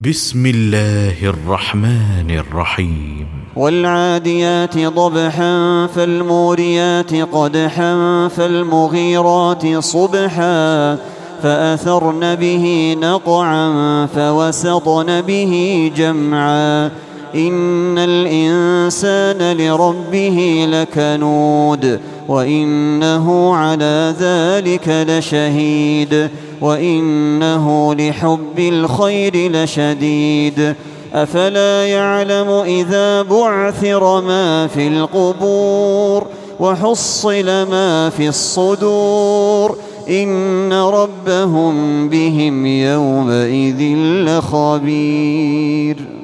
بسم الله الرحمن الرحيم والعاديات ضبحا فالموريات قدحا فالمغيرات صبحا فأثرن به نقعا فوسطن به جمعا إن الإنسان لربه لكنود وإنه على ذلك لشهيد وإنه لحب الخير لشديد أفلا يعلم إذا بعثر ما في القبور وحصل ما في الصدور إن ربهم بهم يومئذ لخبير.